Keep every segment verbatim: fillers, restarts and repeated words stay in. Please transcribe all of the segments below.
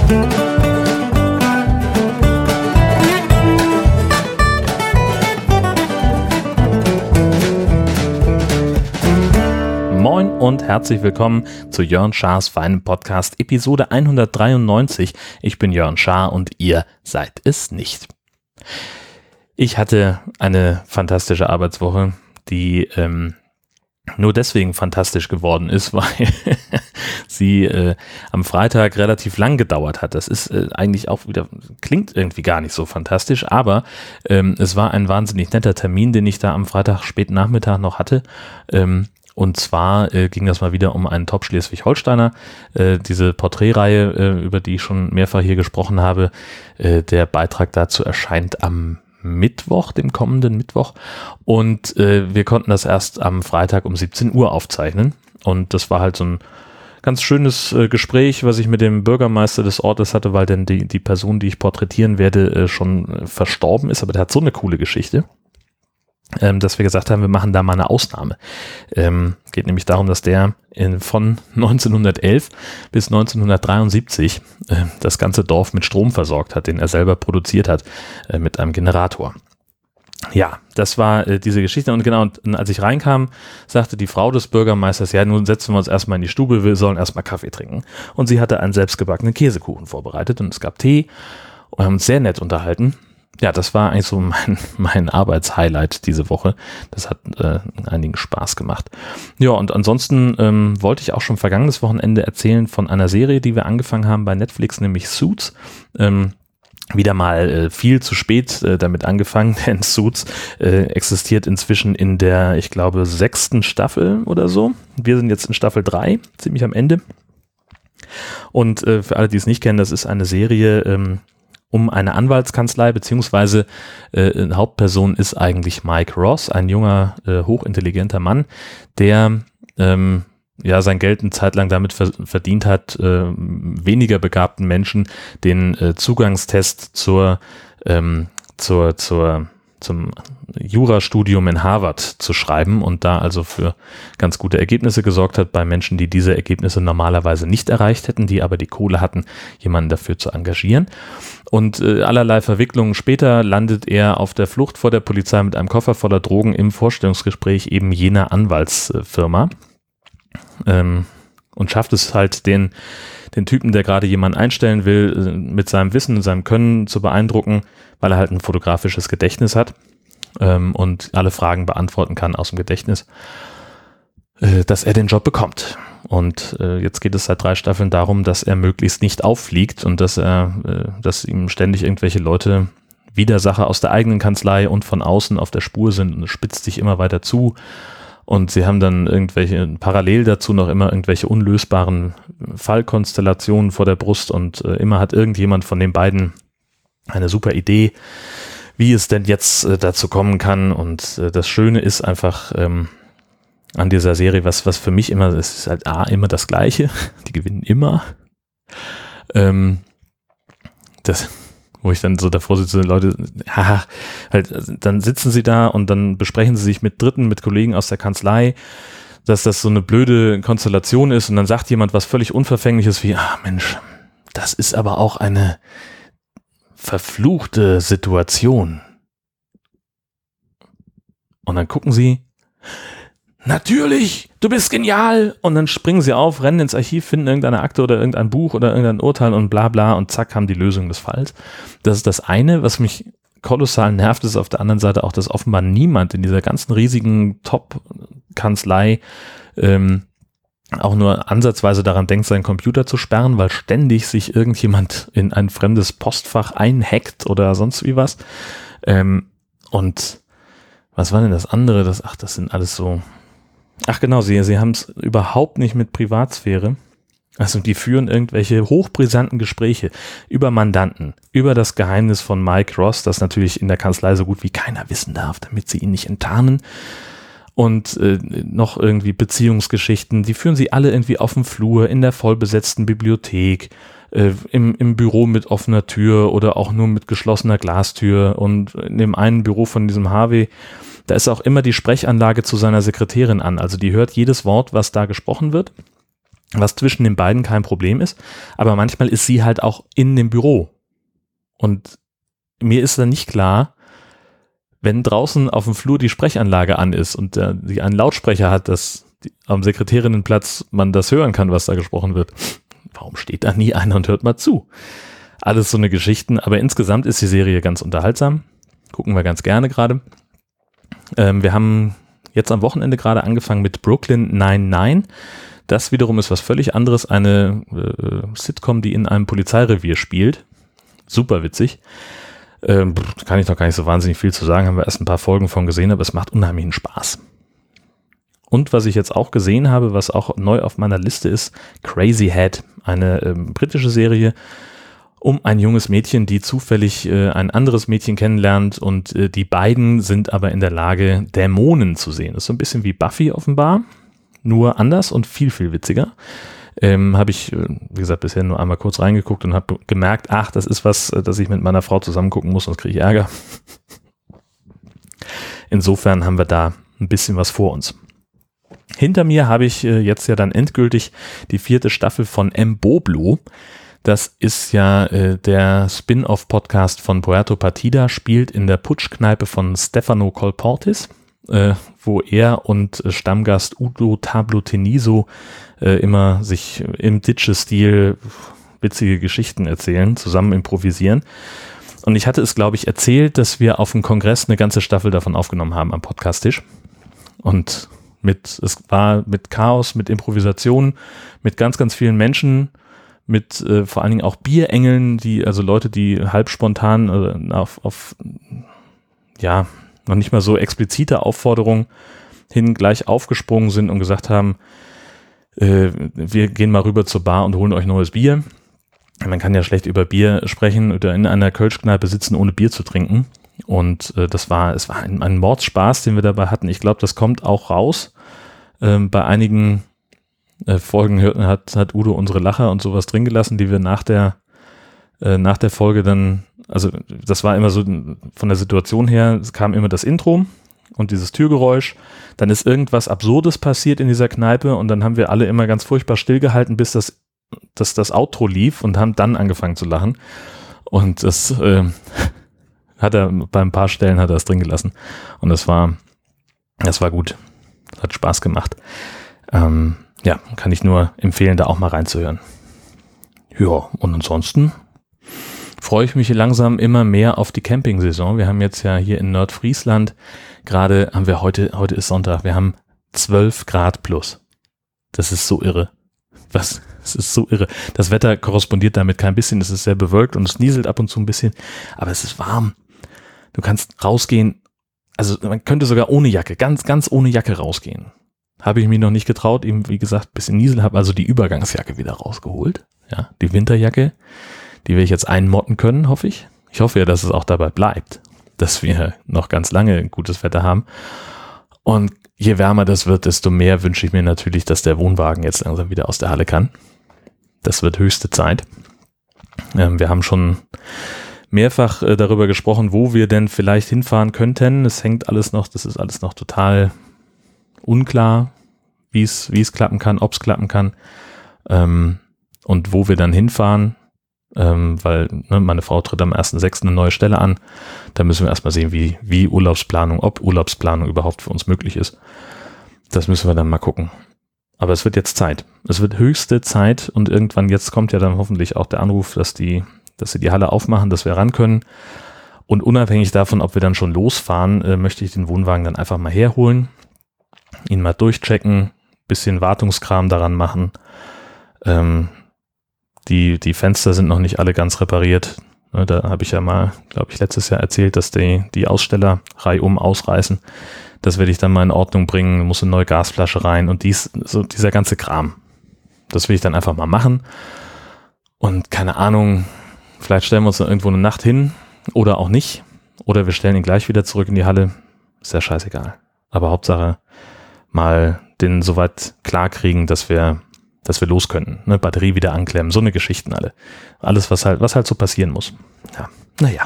Moin und herzlich willkommen zu Jörn Schars feinem Podcast, Episode hundertdreiundneunzig. Ich bin Jörn Schaar und ihr seid es nicht. Ich hatte eine fantastische Arbeitswoche, die ähm, nur deswegen fantastisch geworden ist, weil sie äh, am Freitag relativ lang gedauert hat. Das ist äh, eigentlich auch wieder, klingt irgendwie gar nicht so fantastisch, aber ähm, es war ein wahnsinnig netter Termin, den ich da am Freitag späten Nachmittag noch hatte. Ähm, Und zwar äh, ging das mal wieder um einen Top-Schleswig-Holsteiner, äh, diese Porträtreihe, äh, über die ich schon mehrfach hier gesprochen habe. Äh, der Beitrag dazu erscheint am Mittwoch, dem kommenden Mittwoch. Und äh, wir konnten das erst am Freitag um siebzehn Uhr aufzeichnen. Und das war halt so ein ganz schönes äh, Gespräch, was ich mit dem Bürgermeister des Ortes hatte, weil denn die, die Person, die ich porträtieren werde, äh, schon äh, verstorben ist. Aber der hat so eine coole Geschichte, Ähm, dass wir gesagt haben, wir machen da mal eine Ausnahme. Ähm, geht nämlich darum, dass der in, von neunzehnhundertelf bis neunzehnhundertdreiundsiebzig äh, das ganze Dorf mit Strom versorgt hat, den er selber produziert hat, äh, mit einem Generator. Ja, das war äh, diese Geschichte und genau, und, und als ich reinkam, sagte die Frau des Bürgermeisters, ja, nun setzen wir uns erstmal in die Stube, wir sollen erstmal Kaffee trinken. Und sie hatte einen selbstgebackenen Käsekuchen vorbereitet und es gab Tee und wir haben uns sehr nett unterhalten. Ja, das war eigentlich so mein, mein Arbeitshighlight diese Woche. Das hat äh, einigen Spaß gemacht. Ja, und ansonsten ähm, wollte ich auch schon vergangenes Wochenende erzählen von einer Serie, die wir angefangen haben bei Netflix, nämlich Suits. Ähm, wieder mal äh, viel zu spät äh, damit angefangen, denn Suits äh, existiert inzwischen in der, ich glaube, sechsten Staffel oder so. Wir sind jetzt in Staffel drei, ziemlich am Ende. Und äh, für alle, die es nicht kennen, das ist eine Serie, ähm, um eine Anwaltskanzlei, beziehungsweise äh, Hauptperson ist eigentlich Mike Ross, ein junger, äh, hochintelligenter Mann, der ähm, ja sein Geld eine Zeit lang damit ver- verdient hat, äh, weniger begabten Menschen den äh, Zugangstest zur, ähm, zur, zur, zum Jurastudium in Harvard zu schreiben und da also für ganz gute Ergebnisse gesorgt hat bei Menschen, die diese Ergebnisse normalerweise nicht erreicht hätten, die aber die Kohle hatten, jemanden dafür zu engagieren. Und äh, allerlei Verwicklungen später landet er auf der Flucht vor der Polizei mit einem Koffer voller Drogen im Vorstellungsgespräch eben jener Anwaltsfirma ähm, und schafft es halt, den, den Typen, der gerade jemanden einstellen will, äh, mit seinem Wissen und seinem Können zu beeindrucken, weil er halt ein fotografisches Gedächtnis hat ähm, und alle Fragen beantworten kann aus dem Gedächtnis, äh, dass er den Job bekommt. Und äh, jetzt geht es seit drei Staffeln darum, dass er möglichst nicht auffliegt und dass er, äh, dass ihm ständig irgendwelche Leute, Widersacher aus der eigenen Kanzlei und von außen auf der Spur sind und es spitzt sich immer weiter zu. Und sie haben dann irgendwelche, parallel dazu noch immer irgendwelche unlösbaren Fallkonstellationen vor der Brust und äh, immer hat irgendjemand von den beiden eine super Idee, wie es denn jetzt äh, dazu kommen kann. Und äh, das Schöne ist einfach, ähm, an dieser Serie, was, was für mich immer, es ist halt A, immer das Gleiche, die gewinnen immer. Ähm, das, wo ich dann so davor sitze, Leute, haha, halt, dann sitzen sie da und dann besprechen sie sich mit Dritten, mit Kollegen aus der Kanzlei, dass das so eine blöde Konstellation ist und dann sagt jemand was völlig Unverfängliches wie, ah Mensch, das ist aber auch eine verfluchte Situation. Und dann gucken sie, natürlich, du bist genial. Und dann springen sie auf, rennen ins Archiv, finden irgendeine Akte oder irgendein Buch oder irgendein Urteil und bla bla und zack, haben die Lösung des Falls. Das ist das eine, was mich kolossal nervt, ist auf der anderen Seite auch, dass offenbar niemand in dieser ganzen riesigen Top-Kanzlei ähm, auch nur ansatzweise daran denkt, seinen Computer zu sperren, weil ständig sich irgendjemand in ein fremdes Postfach einhackt oder sonst wie was. Ähm, und was war denn das andere? Das, ach, das sind alles so... Ach genau, sie, sie haben es überhaupt nicht mit Privatsphäre. Also die führen irgendwelche hochbrisanten Gespräche über Mandanten, über das Geheimnis von Mike Ross, das natürlich in der Kanzlei so gut wie keiner wissen darf, damit sie ihn nicht enttarnen. Und äh, noch irgendwie Beziehungsgeschichten, die führen sie alle irgendwie auf dem Flur, in der vollbesetzten Bibliothek, äh, im, im Büro mit offener Tür oder auch nur mit geschlossener Glastür. Und in dem einen Büro von diesem Harvey, da ist auch immer die Sprechanlage zu seiner Sekretärin an. Also die hört jedes Wort, was da gesprochen wird. was zwischen den beiden kein Problem ist, aber manchmal ist sie halt auch in dem Büro. Und mir ist dann nicht klar, wenn draußen auf dem Flur die Sprechanlage an ist und äh, die einen Lautsprecher hat, dass die, am Sekretärinnenplatz man das hören kann, was da gesprochen wird. Warum steht da nie einer und hört mal zu? Alles so eine Geschichten, aber insgesamt ist die Serie ganz unterhaltsam. Gucken wir ganz gerne gerade. Ähm, wir haben jetzt am Wochenende gerade angefangen mit Brooklyn Nine-Nine. Das wiederum ist was völlig anderes, eine äh, Sitcom, die in einem Polizeirevier spielt. Super witzig. Ähm, kann ich noch gar nicht so wahnsinnig viel zu sagen, haben wir erst ein paar Folgen von gesehen, aber es macht unheimlichen Spaß. Und was ich jetzt auch gesehen habe, was auch neu auf meiner Liste ist, Crazy Head, eine ähm, britische Serie um ein junges Mädchen, die zufällig äh, ein anderes Mädchen kennenlernt und äh, die beiden sind aber in der Lage, Dämonen zu sehen. Das ist so ein bisschen wie Buffy offenbar, nur anders und viel, viel witziger. Ähm, habe ich, wie gesagt, bisher nur einmal kurz reingeguckt und habe gemerkt, ach, das ist was, das ich mit meiner Frau zusammen gucken muss, sonst kriege ich Ärger. Insofern haben wir da ein bisschen was vor uns. Hinter mir habe ich äh, jetzt ja dann endgültig die vierte Staffel von M-Boblo. Das ist ja äh, der Spin-off-Podcast von Puerto Partida, spielt in der Putschkneipe von Stefano Colportis, äh, wo er und äh, Stammgast Udo Tablo-Teniso äh, immer sich im Ditsche-Stil witzige Geschichten erzählen, zusammen improvisieren. Und ich hatte es, glaube ich, erzählt, dass wir auf dem Kongress eine ganze Staffel davon aufgenommen haben am Podcast-Tisch. Und mit, es war mit Chaos, mit Improvisation, mit ganz, ganz vielen Menschen, mit äh, vor allen Dingen auch Bierengeln, die, also Leute, die halb spontan äh, auf, auf, ja, noch nicht mal so explizite Aufforderungen hin gleich aufgesprungen sind und gesagt haben, äh, wir gehen mal rüber zur Bar und holen euch neues Bier. Man kann ja schlecht über Bier sprechen oder in einer Kölschkneipe sitzen, ohne Bier zu trinken. Und äh, das war, es war ein, ein Mordspaß, den wir dabei hatten. Ich glaube, das kommt auch raus. Ähm, bei einigen äh, Folgen hat, hat Udo unsere Lacher und sowas drin gelassen, die wir nach der, äh, nach der Folge dann, also das war immer so von der Situation her, es kam immer das Intro und dieses Türgeräusch. Dann ist irgendwas Absurdes passiert in dieser Kneipe und dann haben wir alle immer ganz furchtbar stillgehalten, bis das, dass das Outro lief und haben dann angefangen zu lachen. Und das äh, hat er bei ein paar Stellen hat er es drin gelassen. Und das war, das war gut. Das hat Spaß gemacht. Ähm, ja, kann ich nur empfehlen, da auch mal reinzuhören. Ja, und ansonsten freue ich mich langsam immer mehr auf die Camping-Saison. Wir haben jetzt ja hier in Nordfriesland gerade, haben wir heute, heute ist Sonntag, wir haben zwölf Grad plus. Das ist so irre. Was? Es ist so irre. Das Wetter korrespondiert damit kein bisschen. Es ist sehr bewölkt und es nieselt ab und zu ein bisschen. Aber es ist warm. Du kannst rausgehen. Also man könnte sogar ohne Jacke, ganz, ganz ohne Jacke rausgehen. Habe ich mich noch nicht getraut. Eben, wie gesagt, ein bisschen Niesel, habe also die Übergangsjacke wieder rausgeholt. Ja, die Winterjacke. Die werde ich jetzt einmotten können, hoffe ich. Ich hoffe ja, dass es auch dabei bleibt. Dass wir noch ganz lange gutes Wetter haben. Und je wärmer das wird, desto mehr wünsche ich mir natürlich, dass der Wohnwagen jetzt langsam wieder aus der Halle kann. Das wird höchste Zeit. Ähm, wir haben schon mehrfach äh, darüber gesprochen, wo wir denn vielleicht hinfahren könnten. Es hängt alles noch, das ist alles noch total unklar, wie es wie es klappen kann, ob es klappen kann ähm, und wo wir dann hinfahren, ähm, weil ne, meine Frau tritt am ersten sechsten eine neue Stelle an. Da müssen wir erstmal sehen, wie, wie Urlaubsplanung, ob Urlaubsplanung überhaupt für uns möglich ist. Das müssen wir dann mal gucken. Aber es wird jetzt Zeit. Es wird höchste Zeit und irgendwann jetzt kommt ja dann hoffentlich auch der Anruf, dass die, dass sie die Halle aufmachen, dass wir ran können. Und unabhängig davon, ob wir dann schon losfahren, äh, möchte ich den Wohnwagen dann einfach mal herholen, ihn mal durchchecken, bisschen Wartungskram daran machen. Ähm, die, die Fenster sind noch nicht alle ganz repariert. Ne, da habe ich ja mal, glaube ich, letztes Jahr erzählt, dass die, die Aussteller reihum ausreißen. Das werde ich dann mal in Ordnung bringen, muss eine neue Gasflasche rein und dies, so dieser ganze Kram. Das will ich dann einfach mal machen. Und keine Ahnung, vielleicht stellen wir uns noch irgendwo eine Nacht hin oder auch nicht. Oder wir stellen ihn gleich wieder zurück in die Halle. Ist ja scheißegal. Aber Hauptsache mal den soweit klar kriegen, dass wir, dass wir los können. Ne? Batterie wieder anklemmen, so eine Geschichten alle. Alles, was halt, was halt so passieren muss. Ja, naja.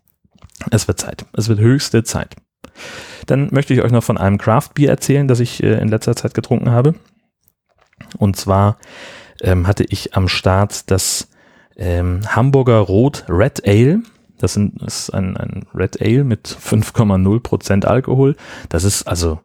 Es wird Zeit. Es wird höchste Zeit. Dann möchte ich euch noch von einem Craft-Bier erzählen, das ich äh, in letzter Zeit getrunken habe. Und zwar ähm, hatte ich am Start das ähm, Hamburger Rot Red Ale. Das, sind, das ist ein, ein Red Ale mit fünf Komma null Prozent Alkohol. Das ist also,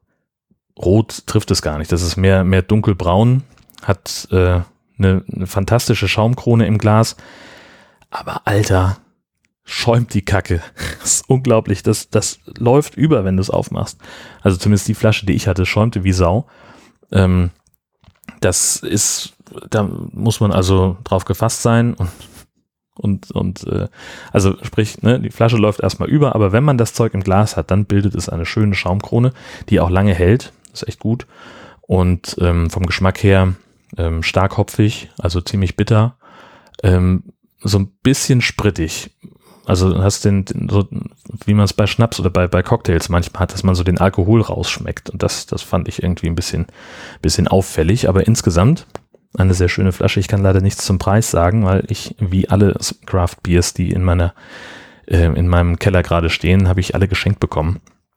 rot trifft es gar nicht. Das ist mehr, mehr dunkelbraun, hat äh, eine, eine fantastische Schaumkrone im Glas. Aber Alter, schäumt die Kacke. Das ist unglaublich. Das, das läuft über, wenn du es aufmachst. Also zumindest die Flasche, die ich hatte, schäumte wie Sau. Ähm, das ist, da muss man also drauf gefasst sein und Und, und äh, also sprich, ne, die Flasche läuft erstmal über, aber wenn man das Zeug im Glas hat, dann bildet es eine schöne Schaumkrone, die auch lange hält. Das ist echt gut. Und ähm, vom Geschmack her ähm, stark hopfig, also ziemlich bitter. Ähm, so ein bisschen sprittig. Also du hast den, den so, wie man es bei Schnaps oder bei, bei Cocktails manchmal hat, dass man so den Alkohol rausschmeckt. Und das, das fand ich irgendwie ein bisschen, bisschen auffällig. Aber insgesamt eine sehr schöne Flasche. Ich kann leider nichts zum Preis sagen, weil ich, wie alle Craft Beers, die in meiner, äh, in meinem Keller gerade stehen, habe ich alle geschenkt bekommen.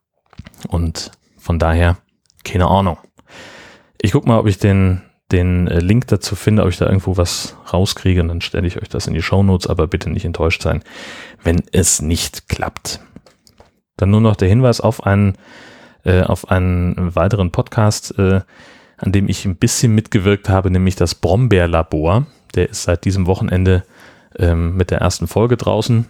Und von daher, keine Ahnung. Ich gucke mal, ob ich den, den äh, Link dazu finde, ob ich da irgendwo was rauskriege, und dann stelle ich euch das in die Shownotes, aber bitte nicht enttäuscht sein, wenn es nicht klappt. Dann nur noch der Hinweis auf einen, äh, auf einen weiteren Podcast, äh, an dem ich ein bisschen mitgewirkt habe, nämlich das Brombeerlabor. Der ist seit diesem Wochenende ähm, mit der ersten Folge draußen,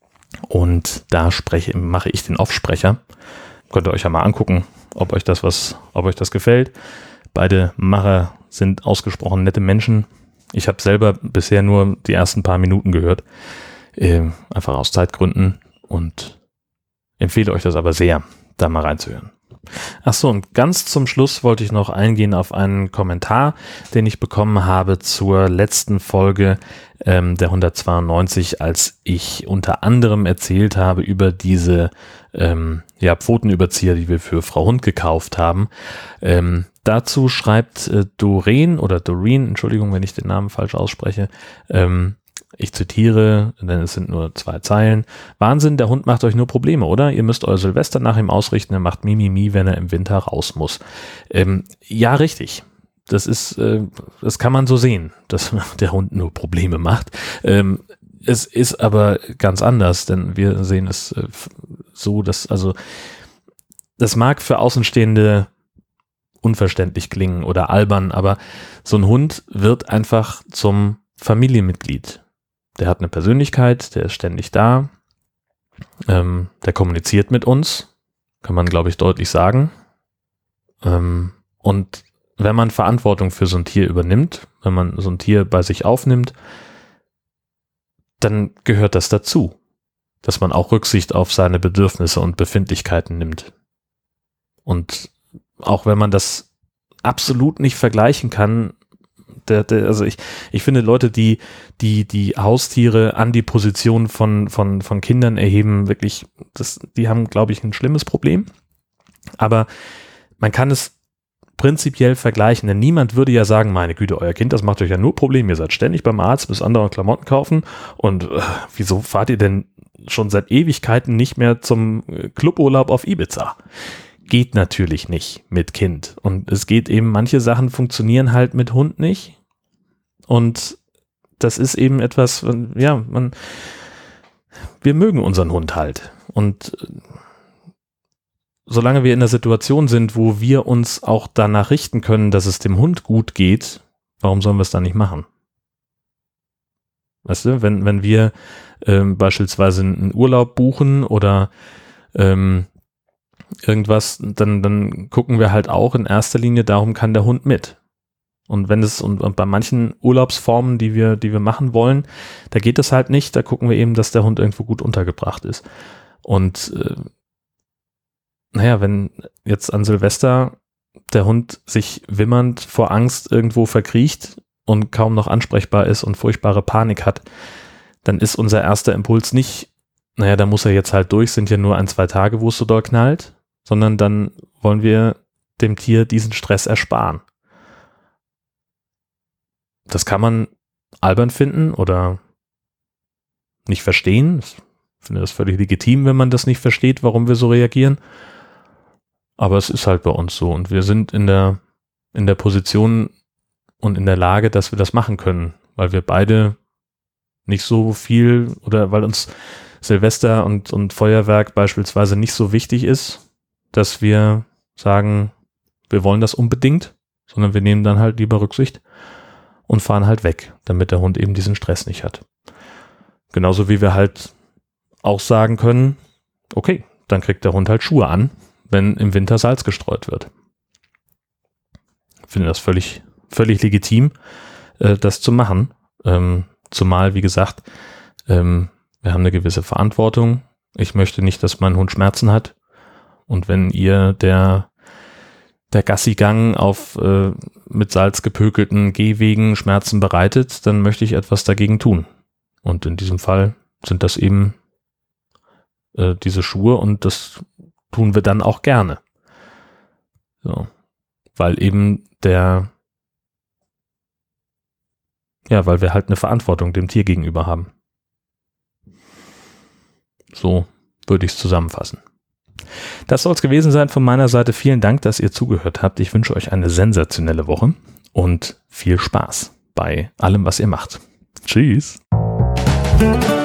und da spreche, mache ich den Offsprecher. Könnt ihr euch ja mal angucken, ob euch das was, ob euch das gefällt. Beide Macher sind ausgesprochen nette Menschen. Ich habe selber bisher nur die ersten paar Minuten gehört, äh, einfach aus Zeitgründen, und empfehle euch das aber sehr, da mal reinzuhören. Ach so, und ganz zum Schluss wollte ich noch eingehen auf einen Kommentar, den ich bekommen habe zur letzten Folge ähm, der hundertzweiundneunzig, als ich unter anderem erzählt habe über diese ähm, ja, Pfotenüberzieher, die wir für Frau Hund gekauft haben. Ähm, dazu schreibt äh, Doreen oder Doreen, Entschuldigung, wenn ich den Namen falsch ausspreche, ähm, ich zitiere, denn es sind nur zwei Zeilen. Wahnsinn, der Hund macht euch nur Probleme, oder? Ihr müsst euer Silvester nach ihm ausrichten, er macht Mimimi, wenn er im Winter raus muss. Ähm, ja, richtig. Das ist, äh, das kann man so sehen, dass der Hund nur Probleme macht. Ähm, es ist aber ganz anders, denn wir sehen es äh, so, dass, also, das mag für Außenstehende unverständlich klingen oder albern, aber so ein Hund wird einfach zum Familienmitglied. Der hat eine Persönlichkeit, der ist ständig da, ähm, der kommuniziert mit uns, kann man, glaube ich, deutlich sagen. Ähm, und wenn man Verantwortung für so ein Tier übernimmt, wenn man so ein Tier bei sich aufnimmt, dann gehört das dazu, dass man auch Rücksicht auf seine Bedürfnisse und Befindlichkeiten nimmt. Und auch wenn man das absolut nicht vergleichen kann, Der, der, also ich, ich finde, Leute, die, die, die Haustiere an die Position von, von, von Kindern erheben, wirklich, das, die haben, glaube ich, ein schlimmes Problem. Aber man kann es prinzipiell vergleichen, denn niemand würde ja sagen, meine Güte, euer Kind, das macht euch ja nur Probleme, ihr seid ständig beim Arzt, müsst andere Klamotten kaufen, und äh, wieso fahrt ihr denn schon seit Ewigkeiten nicht mehr zum Cluburlaub auf Ibiza? Geht natürlich nicht mit Kind. Und es geht eben, manche Sachen funktionieren halt mit Hund nicht. Und das ist eben etwas, ja, man, wir mögen unseren Hund halt. Und solange wir in der Situation sind, wo wir uns auch danach richten können, dass es dem Hund gut geht, warum sollen wir es dann nicht machen? Weißt du, wenn, wenn wir ähm, beispielsweise einen Urlaub buchen oder ähm, irgendwas, dann, dann gucken wir halt auch in erster Linie, darum kann der Hund mit. Und wenn es, und, und bei manchen Urlaubsformen, die wir, die wir machen wollen, da geht es halt nicht, da gucken wir eben, dass der Hund irgendwo gut untergebracht ist. Und äh, naja, wenn jetzt an Silvester der Hund sich wimmernd vor Angst irgendwo verkriecht und kaum noch ansprechbar ist und furchtbare Panik hat, dann ist unser erster Impuls nicht, naja, da muss er jetzt halt durch, sind ja nur ein, zwei Tage, wo es so doll knallt, sondern dann wollen wir dem Tier diesen Stress ersparen. Das kann man albern finden oder nicht verstehen. Ich finde das völlig legitim, wenn man das nicht versteht, warum wir so reagieren. Aber es ist halt bei uns so, und wir sind in der, in der Position, und in der Lage, dass wir das machen können, weil wir beide nicht so viel oder weil uns Silvester und, und Feuerwerk beispielsweise nicht so wichtig ist, dass wir sagen, wir wollen das unbedingt, sondern wir nehmen dann halt lieber Rücksicht und fahren halt weg, damit der Hund eben diesen Stress nicht hat. Genauso wie wir halt auch sagen können, okay, dann kriegt der Hund halt Schuhe an, wenn im Winter Salz gestreut wird. Ich finde das völlig, völlig legitim, äh, das zu machen. Ähm, zumal, wie gesagt, ähm, wir haben eine gewisse Verantwortung. Ich möchte nicht, dass mein Hund Schmerzen hat. Und wenn ihr der der Gassigang auf äh, mit Salz gepökelten Gehwegen Schmerzen bereitet, dann möchte ich etwas dagegen tun. Und in diesem Fall sind das eben äh, diese Schuhe und das tun wir dann auch gerne. So. Weil eben der, ja, weil wir halt eine Verantwortung dem Tier gegenüber haben. So würde ich es zusammenfassen. Das soll es gewesen sein von meiner Seite. Vielen Dank, dass ihr zugehört habt. Ich wünsche euch eine sensationelle Woche und viel Spaß bei allem, was ihr macht. Tschüss.